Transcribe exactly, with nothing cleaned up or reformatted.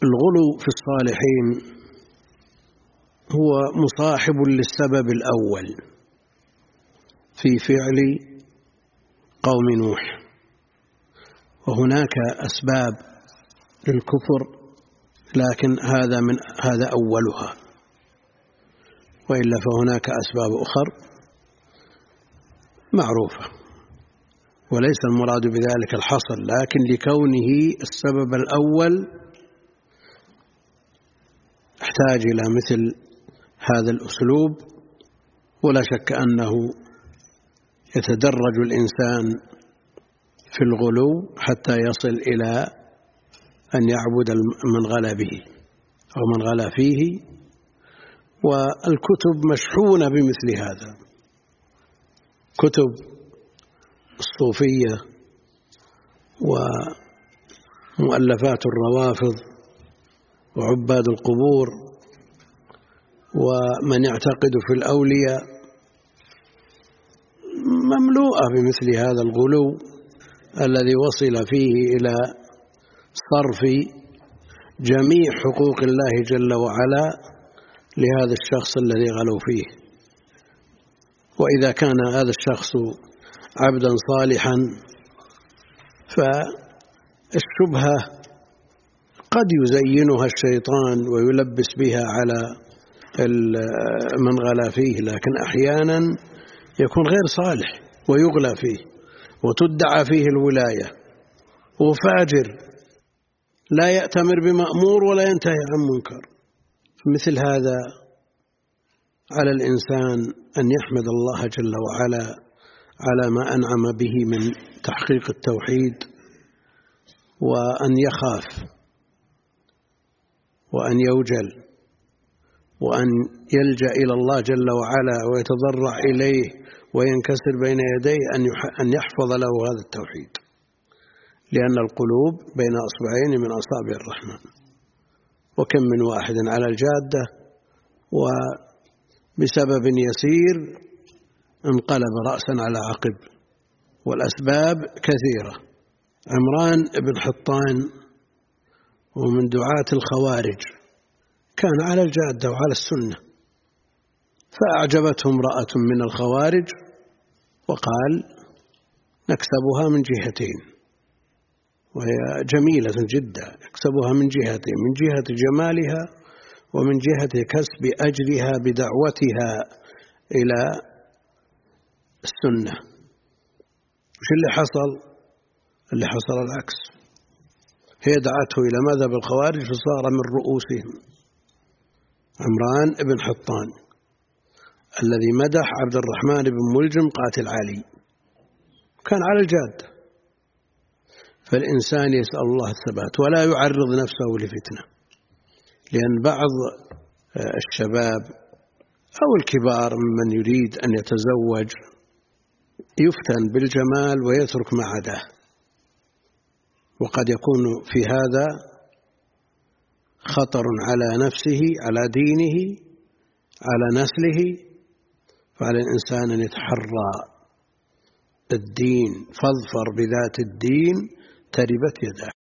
الغلو في الصالحين هو مصاحب للسبب الأول في فعل قوم نوح، وهناك أسباب للكفر لكن هذا من هذا أولها، وإلا فهناك أسباب أخرى معروفة وليس المراد بذلك الحصر، لكن لكونه السبب الأول احتاج إلى مثل هذا الأسلوب. ولا شك أنه يتدرج الإنسان في الغلو حتى يصل إلى أن يعبد من غلا به أو من غلا فيه، والكتب مشحونة بمثل هذا، كتب الصوفية ومؤلفات الروافض وعباد القبور ومن يعتقد في الأولياء مملوءة بمثل هذا الغلو الذي وصل فيه إلى صرف جميع حقوق الله جل وعلا لهذا الشخص الذي غلوا فيه. وإذا كان هذا الشخص عبدا صالحا فالشبهة قد يزينها الشيطان ويلبس بها على من غلا فيه، لكن أحيانا يكون غير صالح ويغلى فيه وتدعى فيه الولاية وفاجر لا يأتمر بمأمور ولا ينتهي عن منكر. مثل هذا على الإنسان أن يحمد الله جل وعلا على ما أنعم به من تحقيق التوحيد، وأن يخاف وأن يوجل وأن يلجأ إلى الله جل وعلا ويتضرع إليه وينكسر بين يديه أن يحفظ له هذا التوحيد، لأن القلوب بين أصبعين من أصابع الرحمن، وكم من واحد على الجادة وبسبب يسير انقلب رأسا على عقب، والأسباب كثيرة. عمران بن حطان ومن دعاة الخوارج كان على الجادة وعلى السنة، فأعجبته امرأة من الخوارج وقال نكسبها من جهتين، وهي جميلة جدا، نكسبها من جهتين، من جهة جمالها ومن جهة كسب أجرها بدعوتها إلى السنة. وش اللي حصل؟ اللي حصل العكس، هي دعته إلى مذهب الخوارج فصار من رؤوسهم. عمران بن حطان الذي مدح عبد الرحمن بن ملجم قاتل علي كان على الجادة. فالإنسان يسأل الله الثبات ولا يعرض نفسه لفتنة، لأن بعض الشباب أو الكبار ممن يريد أن يتزوج يفتن بالجمال ويترك ما عداه، وقد يكون في هذا خطر على نفسه، على دينه، على نسله. فعلى الإنسان أن يتحرى الدين، فاظفر بذات الدين تربت يداه.